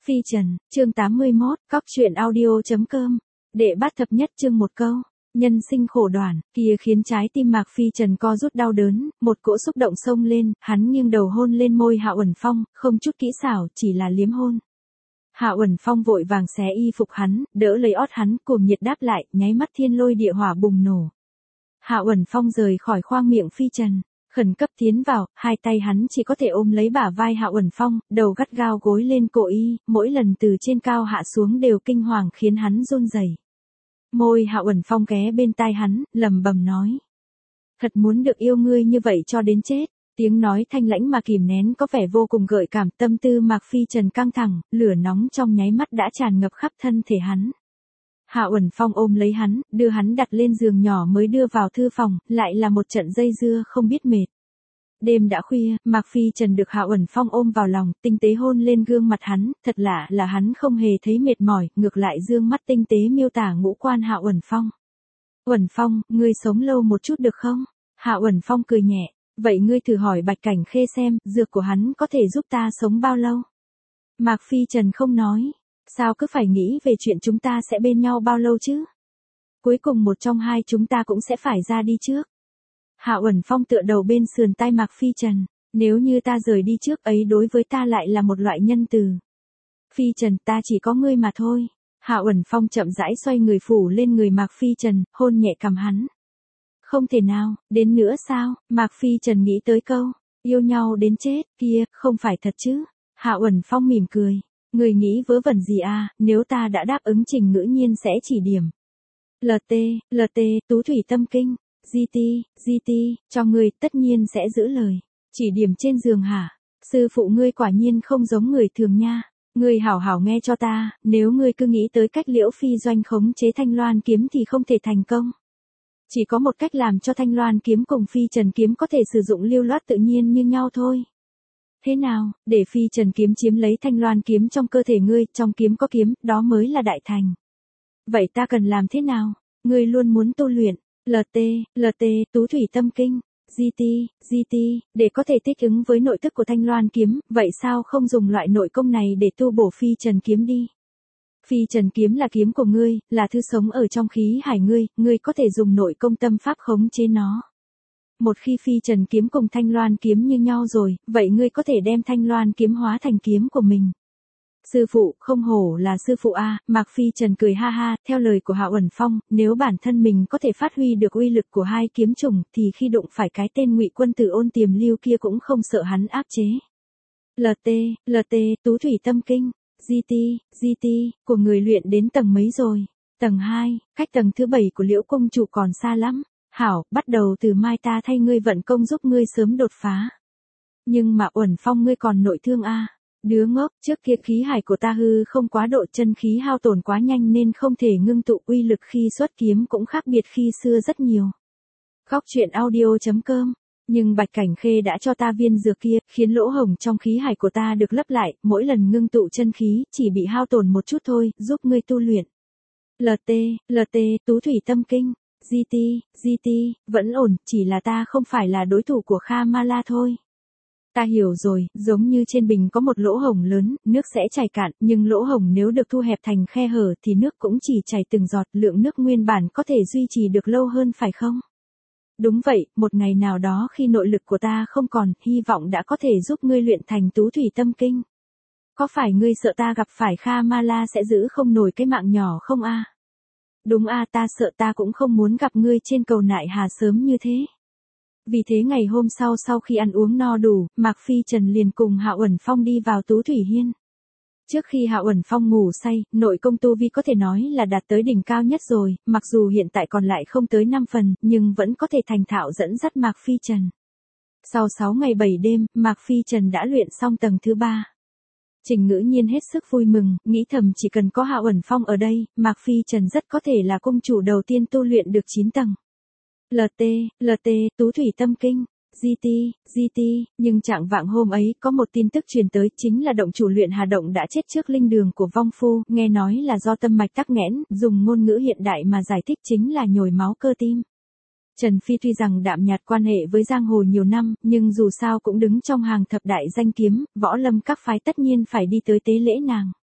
Phi Trần, chương 81, cóc truyện audio.com. Đệ bát thập nhất chương một câu. Nhân sinh khổ đoản, kia khiến trái tim Mạc Phi Trần co rút đau đớn, một cỗ xúc động xông lên, hắn nghiêng đầu hôn lên môi Hạ Uẩn Phong, không chút kỹ xảo, chỉ là liếm hôn. Hạ Uẩn Phong vội vàng xé y phục hắn, đỡ lấy ót hắn, cuồng nhiệt đáp lại, nháy mắt thiên lôi địa hỏa bùng nổ. Hạ Uẩn Phong rời khỏi khoang miệng Phi Trần, khẩn cấp tiến vào, hai tay hắn chỉ có thể ôm lấy bả vai Hạ Uẩn Phong, đầu gắt gao gối lên cổ y, mỗi lần từ trên cao hạ xuống đều kinh hoàng khiến hắn run rẩy. Môi Hạ Uẩn Phong ghé bên tai hắn, lẩm bẩm nói: "Thật muốn được yêu ngươi như vậy cho đến chết." Tiếng nói thanh lãnh mà kìm nén có vẻ vô cùng gợi cảm, tâm tư Mạc Phi Trần căng thẳng, lửa nóng trong nháy mắt đã tràn ngập khắp thân thể hắn. Hạ Uẩn Phong ôm lấy hắn, đưa hắn đặt lên giường nhỏ mới đưa vào thư phòng, lại là một trận dây dưa không biết mệt. Đêm đã khuya, Mạc Phi Trần được Hạ Uẩn Phong ôm vào lòng, tinh tế hôn lên gương mặt hắn, thật lạ là hắn không hề thấy mệt mỏi, ngược lại dương mắt tinh tế miêu tả ngũ quan Hạ Uẩn Phong. "Uẩn Phong, ngươi sống lâu một chút được không?" Hạ Uẩn Phong cười nhẹ: "Vậy ngươi thử hỏi Bạch Cảnh Khê xem, dược của hắn có thể giúp ta sống bao lâu?" Mạc Phi Trần không nói. "Sao cứ phải nghĩ về chuyện chúng ta sẽ bên nhau bao lâu chứ? Cuối cùng một trong hai chúng ta cũng sẽ phải ra đi trước." Hạ Uẩn Phong tựa đầu bên sườn tai Mạc Phi Trần: "Nếu như ta rời đi trước ấy đối với ta lại là một loại nhân từ." "Phi Trần, ta chỉ có ngươi mà thôi." Hạ Uẩn Phong chậm rãi xoay người phủ lên người Mạc Phi Trần, hôn nhẹ cằm hắn. "Không thể nào, đến nữa sao?" Mạc Phi Trần nghĩ tới câu yêu nhau đến chết kia, không phải thật chứ? Hạ Uẩn Phong mỉm cười: "Người nghĩ vớ vẩn gì à, nếu ta đã đáp ứng Trình Ngữ Nhiên sẽ chỉ điểm. LT, Tú Thủy Tâm Kinh, GT, cho ngươi tất nhiên sẽ giữ lời. Chỉ điểm trên giường hả? Sư phụ ngươi quả nhiên không giống người thường nha. Ngươi hảo hảo nghe cho ta, nếu ngươi cứ nghĩ tới cách Liễu Phi Doanh khống chế Thanh Loan kiếm thì không thể thành công. Chỉ có một cách làm cho Thanh Loan kiếm cùng Phi Trần kiếm có thể sử dụng lưu loát tự nhiên như nhau thôi. Thế nào, để Phi Trần kiếm chiếm lấy Thanh Loan kiếm trong cơ thể ngươi, trong kiếm có kiếm, đó mới là đại thành. Vậy ta cần làm thế nào? Ngươi luôn muốn tu luyện LT, Tú Thủy Tâm Kinh, GT, để có thể thích ứng với nội tức của Thanh Loan kiếm, vậy sao không dùng loại nội công này để tu bổ Phi Trần kiếm đi? Phi Trần kiếm là kiếm của ngươi, là thứ sống ở trong khí hải ngươi có thể dùng nội công tâm pháp khống chế nó. Một khi Phi Trần kiếm cùng Thanh Loan kiếm như nhau rồi, vậy ngươi có thể đem Thanh Loan kiếm hóa thành kiếm của mình." "Sư phụ, không hổ là sư phụ a." Mạc Phi Trần cười ha ha, theo lời của Hạ Uẩn Phong, nếu bản thân mình có thể phát huy được uy lực của hai kiếm chủng, thì khi đụng phải cái tên Ngụy Quân Tử Ôn Tiềm Lưu kia cũng không sợ hắn áp chế. LT, Tú Thủy Tâm Kinh, GT, của người luyện đến tầng mấy rồi? Tầng 2, cách tầng thứ 7 của Liễu Công Chủ còn xa lắm. Hảo, bắt đầu từ mai ta thay ngươi vận công giúp ngươi sớm đột phá. Nhưng mà Uẩn Phong ngươi còn nội thương a. Đứa ngốc, trước kia khí hải của ta hư không quá độ, chân khí hao tổn quá nhanh nên không thể ngưng tụ, uy lực khi xuất kiếm cũng khác biệt khi xưa rất nhiều. Cóc truyện audio.com. Nhưng Bạch Cảnh Khê đã cho ta viên dược kia, khiến lỗ hổng trong khí hải của ta được lấp lại, mỗi lần ngưng tụ chân khí, chỉ bị hao tổn một chút thôi, giúp ngươi tu luyện. LT, Tú Thủy Tâm Kinh, GT, vẫn ổn, chỉ là ta không phải là đối thủ của Kha Ma La thôi. Ta hiểu rồi, giống như trên bình có một lỗ hổng lớn, nước sẽ chảy cạn, nhưng lỗ hổng nếu được thu hẹp thành khe hở thì nước cũng chỉ chảy từng giọt, lượng nước nguyên bản có thể duy trì được lâu hơn phải không? Đúng vậy, một ngày nào đó khi nội lực của ta không còn, hy vọng đã có thể giúp ngươi luyện thành Tú Thủy Tâm Kinh. Có phải ngươi sợ ta gặp phải Kha Ma La sẽ giữ không nổi cái mạng nhỏ không a? Đúng a, ta sợ, ta cũng không muốn gặp ngươi trên cầu Nại Hà sớm như thế. Vì thế ngày hôm sau khi ăn uống no đủ, Mạc Phi Trần liền cùng Hạ Uẩn Phong đi vào Tú Thủy Hiên. Trước khi Hạ Uẩn Phong ngủ say, nội công tu vi có thể nói là đạt tới đỉnh cao nhất rồi, mặc dù hiện tại còn lại không tới 5 phần, nhưng vẫn có thể thành thạo dẫn dắt Mạc Phi Trần. Sau 6 ngày 7 đêm, Mạc Phi Trần đã luyện xong tầng thứ 3. Trình Ngữ Nhiên hết sức vui mừng, nghĩ thầm chỉ cần có Hạ Uẩn Phong ở đây, Mạc Phi Trần rất có thể là công chủ đầu tiên tu luyện được 9 tầng. LT, Tú Thủy Tâm Kinh, GT, nhưng trạng vạng hôm ấy có một tin tức truyền tới, chính là động chủ luyện Hà Động đã chết trước linh đường của vong phu, nghe nói là do tâm mạch tắc nghẽn, dùng ngôn ngữ hiện đại mà giải thích chính là nhồi máu cơ tim. Trần Phi tuy rằng đạm nhạt quan hệ với giang hồ nhiều năm, nhưng dù sao cũng đứng trong hàng thập đại danh kiếm, võ lâm các phái tất nhiên phải đi tới tế lễ nàng.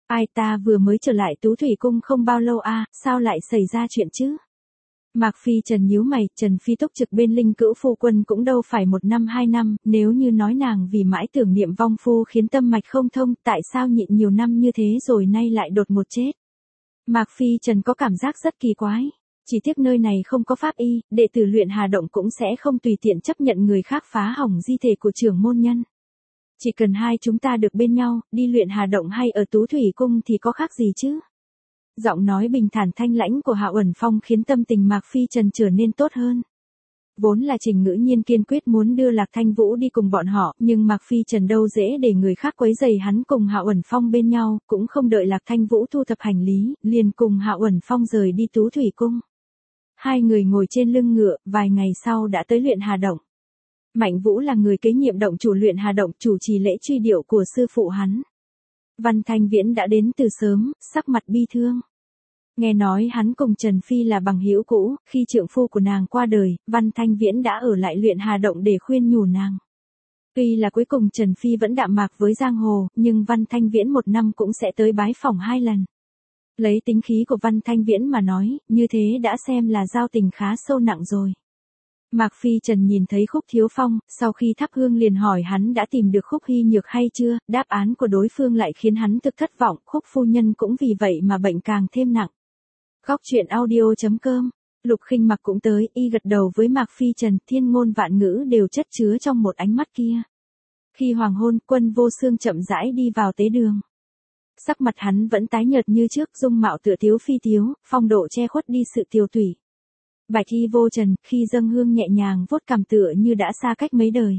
Ai ta vừa mới trở lại Tú Thủy Cung không bao lâu a, sao lại xảy ra chuyện chứ? Mạc Phi Trần nhíu mày, Trần Phi túc trực bên Linh Cữu phu quân cũng đâu phải 1 năm 2 năm, nếu như nói nàng vì mãi tưởng niệm vong phu khiến tâm mạch không thông, tại sao nhịn nhiều năm như thế rồi nay lại đột ngột chết? Mạc Phi Trần có cảm giác rất kỳ quái. Chỉ tiếc nơi này không có pháp y, đệ tử Luyện Hà Động cũng sẽ không tùy tiện chấp nhận người khác phá hỏng di thể của trưởng môn nhân. Chỉ cần hai chúng ta được bên nhau, đi Luyện Hà Động hay ở Tú Thủy Cung thì có khác gì chứ? Giọng nói bình thản thanh lãnh của Hạ Uẩn Phong khiến tâm tình Mạc Phi Trần trở nên tốt hơn. Vốn là Trình Ngữ Nhiên kiên quyết muốn đưa Lạc Thanh Vũ đi cùng bọn họ, nhưng Mạc Phi Trần đâu dễ để người khác quấy rầy hắn cùng Hạ Uẩn Phong bên nhau, cũng không đợi Lạc Thanh Vũ thu thập hành lý, liền cùng Hạ Uẩn Phong rời đi Tú Thủy Cung. Hai người ngồi trên lưng ngựa, vài ngày sau đã tới Luyện Hà Động. Mạnh Vũ là người kế nhiệm động chủ Luyện Hà Động, chủ trì lễ truy điệu của sư phụ hắn. Văn Thanh Viễn đã đến từ sớm, sắc mặt bi thương. Nghe nói hắn cùng Trần Phi là bằng hữu cũ, khi trượng phu của nàng qua đời, Văn Thanh Viễn đã ở lại Luyện Hà Động để khuyên nhủ nàng. Tuy là cuối cùng Trần Phi vẫn đạm mạc với giang hồ, nhưng Văn Thanh Viễn 1 năm cũng sẽ tới bái phỏng 2 lần. Lấy tính khí của Văn Thanh Viễn mà nói, như thế đã xem là giao tình khá sâu nặng rồi. Mạc Phi Trần nhìn thấy Khúc Thiếu Phong, sau khi thắp hương liền hỏi hắn đã tìm được Khúc Hy Nhược hay chưa, đáp án của đối phương lại khiến hắn thực thất vọng, Khúc phu nhân cũng vì vậy mà bệnh càng thêm nặng. Góc truyện audio.com, Lục Khinh Mặc cũng tới, y gật đầu với Mạc Phi Trần, thiên ngôn vạn ngữ đều chất chứa trong một ánh mắt kia. Khi hoàng hôn, Quân Vô Xương chậm rãi đi vào tế đường. Sắc mặt hắn vẫn tái nhợt như trước, dung mạo tựa tiếu phi tiếu, phong độ che khuất đi sự tiều tụy. Bạch y vô trần, khi dâng hương nhẹ nhàng vuốt cằm tựa như đã xa cách mấy đời.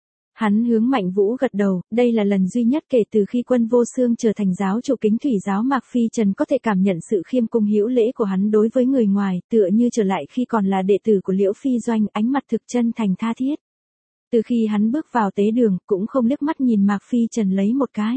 Hắn hướng Mạnh Vũ gật đầu, đây là lần duy nhất kể từ khi Quân Vô Xương trở thành giáo chủ Kính Thủy giáo Mạc Phi Trần có thể cảm nhận sự khiêm cung hữu lễ của hắn đối với người ngoài, tựa như trở lại khi còn là đệ tử của Liễu Phi Doanh, ánh mặt thực chân thành tha thiết. Từ khi hắn bước vào tế đường, cũng không liếc mắt nhìn Mạc Phi Trần lấy một cái.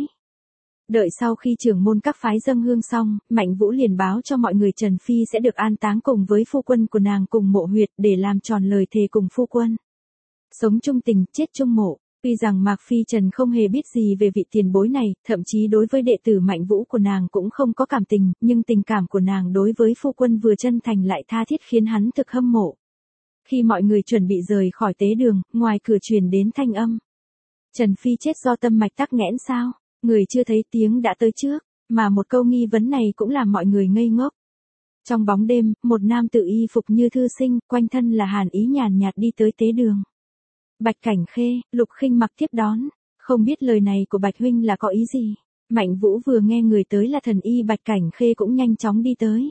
Đợi sau khi trưởng môn các phái dâng hương xong, Mạnh Vũ liền báo cho mọi người Trần Phi sẽ được an táng cùng với phu quân của nàng cùng mộ huyệt để làm tròn lời thề cùng phu quân. Sống chung tình, chết chung mộ. Tuy rằng Mạc Phi Trần không hề biết gì về vị tiền bối này, thậm chí đối với đệ tử Mạnh Vũ của nàng cũng không có cảm tình, nhưng tình cảm của nàng đối với phu quân vừa chân thành lại tha thiết khiến hắn thực hâm mộ. Khi mọi người chuẩn bị rời khỏi tế đường, ngoài cửa truyền đến thanh âm. Trần Phi chết do tâm mạch tắc nghẽn sao? Người chưa thấy tiếng đã tới trước, mà một câu nghi vấn này cũng làm mọi người ngây ngốc. Trong bóng đêm, một nam tử y phục như thư sinh, quanh thân là hàn ý nhàn nhạt đi tới tế đường. Bạch Cảnh Khê, Lục Khinh Mặc tiếp đón, không biết lời này của Bạch huynh là có ý gì. Mạnh Vũ vừa nghe người tới là thần y Bạch Cảnh Khê cũng nhanh chóng đi tới.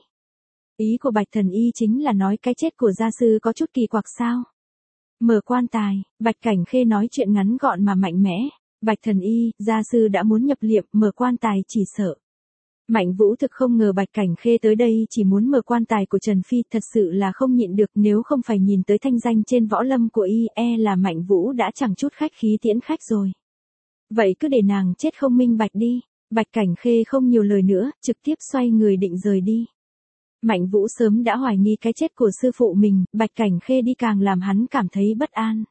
Ý của Bạch thần y chính là nói cái chết của gia sư có chút kỳ quặc sao? Mở quan tài, Bạch Cảnh Khê nói chuyện ngắn gọn mà mạnh mẽ. Bạch thần y, gia sư đã muốn nhập liệm, mở quan tài chỉ sợ. Mạnh Vũ thực không ngờ Bạch Cảnh Khê tới đây chỉ muốn mở quan tài của Trần Phi, thật sự là không nhịn được, nếu không phải nhìn tới thanh danh trên võ lâm của y, là Mạnh Vũ đã chẳng chút khách khí tiễn khách rồi. Vậy cứ để nàng chết không minh bạch đi. Bạch Cảnh Khê không nhiều lời nữa, trực tiếp xoay người định rời đi. Mạnh Vũ sớm đã hoài nghi cái chết của sư phụ mình, Bạch Cảnh Khê đi càng làm hắn cảm thấy bất an.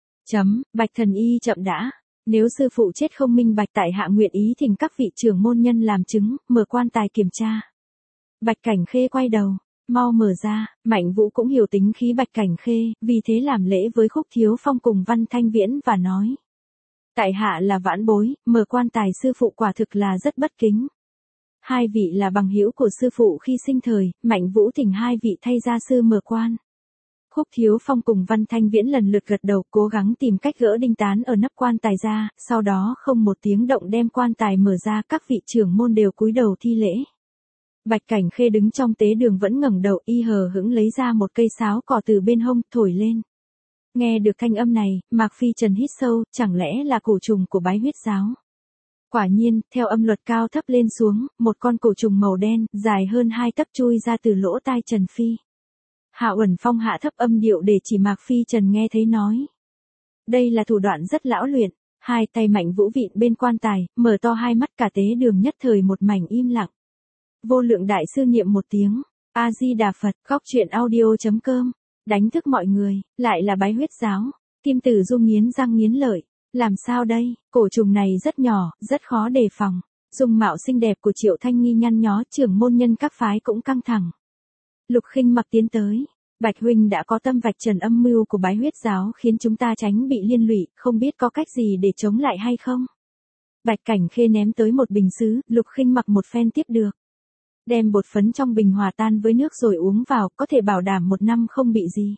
Bạch thần y chậm đã. Nếu sư phụ chết không minh bạch, tại hạ nguyện ý thỉnh các vị trưởng môn nhân làm chứng, mở quan tài kiểm tra. Bạch Cảnh Khê quay đầu, mau mở ra. Mạnh Vũ cũng hiểu tính khí Bạch Cảnh Khê, vì thế làm lễ với Khúc Thiếu Phong cùng Văn Thanh Viễn và nói. Tại hạ là vãn bối, mở quan tài sư phụ quả thực là rất bất kính. Hai vị là bằng hữu của sư phụ khi sinh thời, Mạnh Vũ thỉnh hai vị thay gia sư mở quan. Khúc Thiếu Phong cùng Văn Thanh Viễn lần lượt gật đầu, cố gắng tìm cách gỡ đinh tán ở nắp quan tài ra, sau đó không một tiếng động đem quan tài mở ra, các vị trưởng môn đều cúi đầu thi lễ. Bạch Cảnh Khê đứng trong tế đường vẫn ngẩng đầu, y hờ hững lấy ra một cây sáo cỏ từ bên hông, thổi lên. Nghe được thanh âm này, Mạc Phi Trần hít sâu, chẳng lẽ là cổ trùng của bái huyết giáo? Quả nhiên, theo âm luật cao thấp lên xuống, một con cổ trùng màu đen, dài hơn 2 tấc chui ra từ lỗ tai Trần Phi. Hạ Uẩn Phong hạ thấp âm điệu để chỉ Mạc Phi Trần nghe thấy nói. Đây là thủ đoạn rất lão luyện, hai tay Mạnh Vũ vịn bên quan tài, mở to hai mắt, cả tế đường nhất thời một mảnh im lặng. Vô Lượng đại sư niệm một tiếng, A Di Đà Phật, góc truyện audio.com, đánh thức mọi người, lại là bái huyết giáo. Kim Tử Du nghiến răng nghiến lợi, làm sao đây, cổ trùng này rất nhỏ, rất khó đề phòng. Dung mạo xinh đẹp của Triệu Thanh Nghi nhăn nhó, trưởng môn nhân các phái cũng căng thẳng. Lục Khinh Mặc tiến tới. Bạch huynh đã có tâm vạch trần âm mưu của bái huyết giáo khiến chúng ta tránh bị liên lụy, không biết có cách gì để chống lại hay không? Bạch Cảnh Khê ném tới một bình sứ, Lục Khinh Mặc một phen tiếp được. Đem bột phấn trong bình hòa tan với nước rồi uống vào, có thể bảo đảm 1 năm không bị gì.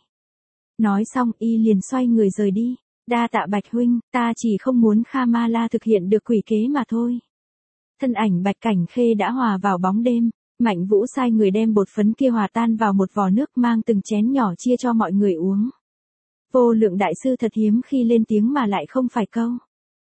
Nói xong y liền xoay người rời đi. Đa tạ Bạch huynh, ta chỉ không muốn Kha Ma La thực hiện được quỷ kế mà thôi. Thân ảnh Bạch Cảnh Khê đã hòa vào bóng đêm. Mạnh Vũ sai người đem bột phấn kia hòa tan vào một vò nước mang từng chén nhỏ chia cho mọi người uống. Vô Lượng đại sư thật hiếm khi lên tiếng mà lại không phải câu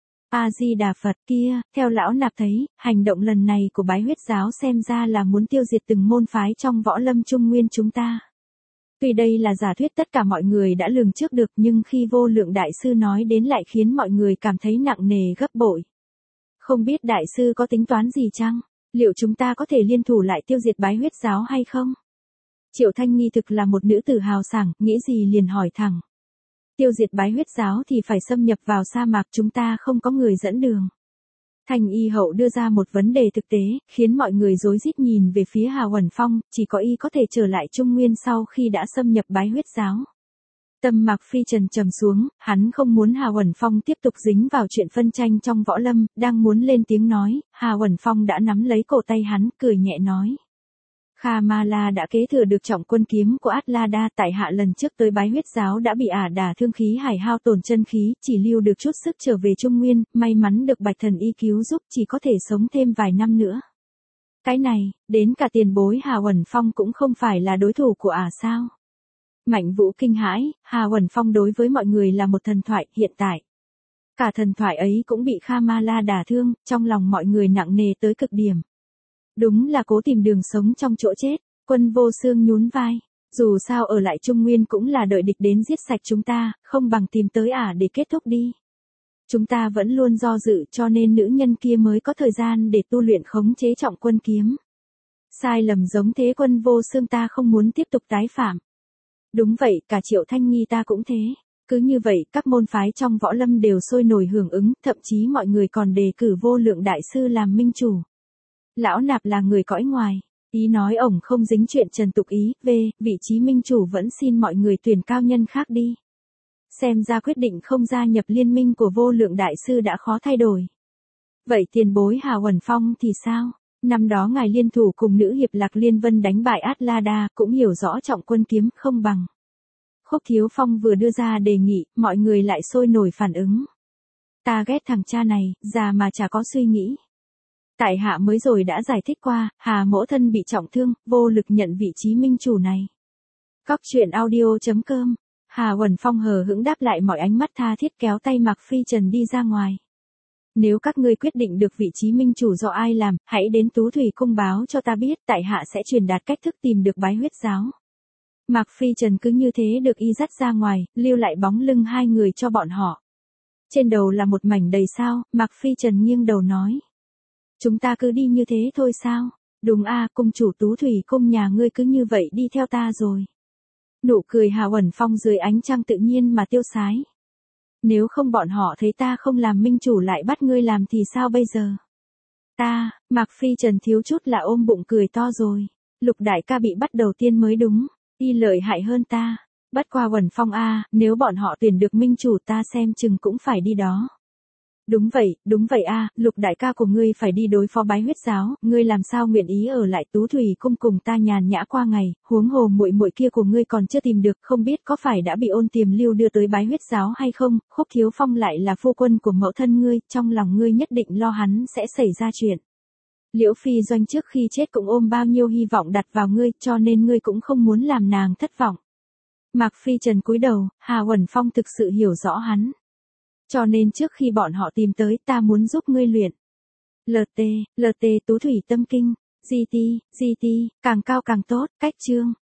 A-di-đà Phật kia, theo lão nạp thấy, hành động lần này của bái huyết giáo xem ra là muốn tiêu diệt từng môn phái trong võ lâm Trung Nguyên chúng ta. Tuy đây là giả thuyết tất cả mọi người đã lường trước được nhưng khi Vô Lượng đại sư nói đến lại khiến mọi người cảm thấy nặng nề gấp bội. Không biết đại sư có tính toán gì chăng? Liệu chúng ta có thể liên thủ lại tiêu diệt bái huyết giáo hay không? Triệu Thanh Nghi thực là một nữ tử hào sảng, nghĩ gì liền hỏi thẳng. Tiêu diệt bái huyết giáo thì phải xâm nhập vào sa mạc, chúng ta không có người dẫn đường. Thanh Y hậu đưa ra một vấn đề thực tế, khiến mọi người rối rít nhìn về phía Hà Uẩn Phong, chỉ có y có thể trở lại Trung Nguyên sau khi đã xâm nhập bái huyết giáo. Tâm Mạc Phi Trần trầm xuống, hắn không muốn Hà Uẩn Phong tiếp tục dính vào chuyện phân tranh trong võ lâm, đang muốn lên tiếng nói, Hà Uẩn Phong đã nắm lấy cổ tay hắn, cười nhẹ nói. Kha Ma La đã kế thừa được trọng quân kiếm của Át-la-đa, tại hạ lần trước tới bái huyết giáo đã bị ả đả thương khí hải hao tổn chân khí, chỉ lưu được chút sức trở về Trung Nguyên, may mắn được Bạch Thần Y cứu giúp, chỉ có thể sống thêm vài năm nữa. Cái này, đến cả tiền bối Hà Uẩn Phong cũng không phải là đối thủ của ả sao? Mạnh Vũ kinh hãi, Hà Uẩn Phong đối với mọi người là một thần thoại, hiện tại. Cả thần thoại ấy cũng bị Kha Ma La đả thương, trong lòng mọi người nặng nề tới cực điểm. Đúng là cố tìm đường sống trong chỗ chết, Quân Vô Xương nhún vai. Dù sao ở lại Trung Nguyên cũng là đợi địch đến giết sạch chúng ta, không bằng tìm tới ả để kết thúc đi. Chúng ta vẫn luôn do dự cho nên nữ nhân kia mới có thời gian để tu luyện khống chế trọng quân kiếm. Sai lầm giống thế Quân Vô Xương ta không muốn tiếp tục tái phạm. Đúng vậy, cả Triệu Thanh Nghi ta cũng thế. Cứ như vậy, các môn phái trong võ lâm đều sôi nổi hưởng ứng, thậm chí mọi người còn đề cử Vô Lượng đại sư làm minh chủ. Lão nạp là người cõi ngoài, ý nói ổng không dính chuyện Trần Tục Ý, vị trí minh chủ vẫn xin mọi người tuyển cao nhân khác đi. Xem ra quyết định không gia nhập liên minh của Vô Lượng đại sư đã khó thay đổi. Vậy tiền bối Hà Uẩn Phong thì sao? Năm đó ngài liên thủ cùng nữ hiệp Lạc Liên Vân đánh bại Át-la-đa, cũng hiểu rõ trọng quân kiếm không bằng. Khúc Thiếu Phong vừa đưa ra đề nghị, mọi người lại sôi nổi phản ứng. Ta ghét thằng cha này, già mà chả có suy nghĩ. Tại hạ mới rồi đã giải thích qua, Hà mỗ thân bị trọng thương, vô lực nhận vị trí minh chủ này. Cóc truyện audio.com. Hà Uẩn Phong hờ hững đáp lại mọi ánh mắt tha thiết, kéo tay Mạc Phi Trần đi ra ngoài. Nếu các ngươi quyết định được vị trí minh chủ do ai làm, hãy đến Tú Thủy Cung báo cho ta biết, tại hạ sẽ truyền đạt cách thức tìm được bái huyết giáo. Mạc Phi Trần cứ như thế được y dắt ra ngoài, lưu lại bóng lưng hai người cho bọn họ. Trên đầu là một mảnh đầy sao, Mạc Phi Trần nghiêng đầu nói. Chúng ta cứ đi như thế thôi sao? Đúng a, cung chủ Tú Thủy Cung nhà ngươi cứ như vậy đi theo ta rồi. Nụ cười Hà Uẩn Phong dưới ánh trăng tự nhiên mà tiêu sái. Nếu không bọn họ thấy ta không làm minh chủ lại bắt ngươi làm thì sao bây giờ? Ta, Mạc Phi Trần thiếu chút là ôm bụng cười to rồi. Lục đại ca bị bắt đầu tiên mới đúng, y lợi hại hơn ta. Bất qua Uẩn Phong a, nếu bọn họ tuyển được minh chủ ta xem chừng cũng phải đi đó. Đúng vậy a, Lục đại ca của ngươi phải đi đối phó bái huyết giáo, ngươi làm sao nguyện ý ở lại Tú Thủy Cung cùng ta nhàn nhã qua ngày, huống hồ muội muội kia của ngươi còn chưa tìm được, không biết có phải đã bị Ôn Tiềm Lưu đưa tới bái huyết giáo hay không? Khúc Thiếu Phong lại là phu quân của mẫu thân ngươi, trong lòng ngươi nhất định lo hắn sẽ xảy ra chuyện. Liễu Phi Doanh trước khi chết cũng ôm bao nhiêu hy vọng đặt vào ngươi, cho nên ngươi cũng không muốn làm nàng thất vọng. Mạc Phi Trần cúi đầu, Hà Uẩn Phong thực sự hiểu rõ hắn. Cho nên trước khi bọn họ tìm tới ta muốn giúp ngươi luyện. LT, Tú Thủy Tâm Kinh, GT, càng cao càng tốt, cách chương.